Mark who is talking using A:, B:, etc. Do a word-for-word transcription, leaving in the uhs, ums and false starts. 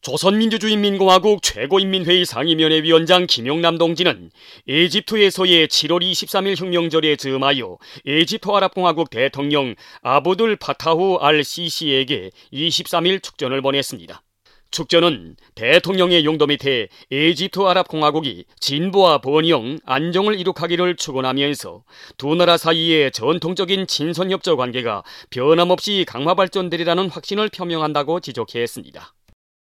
A: 조선민주주의인민공화국 최고인민회의 상임위원회위원장 김용남 동지는 에집트에서의 칠월 이십삼일 혁명절에 즈음하여 에집트 아랍공화국 대통령 아브둘 파타후 알 시시에게 이십삼일 축전을 보냈습니다. 축전은 대통령의 용도 밑에 에집트 아랍공화국이 진보와 번영, 안정을 이룩하기를 축원하면서 두 나라 사이의 전통적인 친선협조 관계가 변함없이 강화 발전되리라는 확신을 표명한다고 지적했습니다.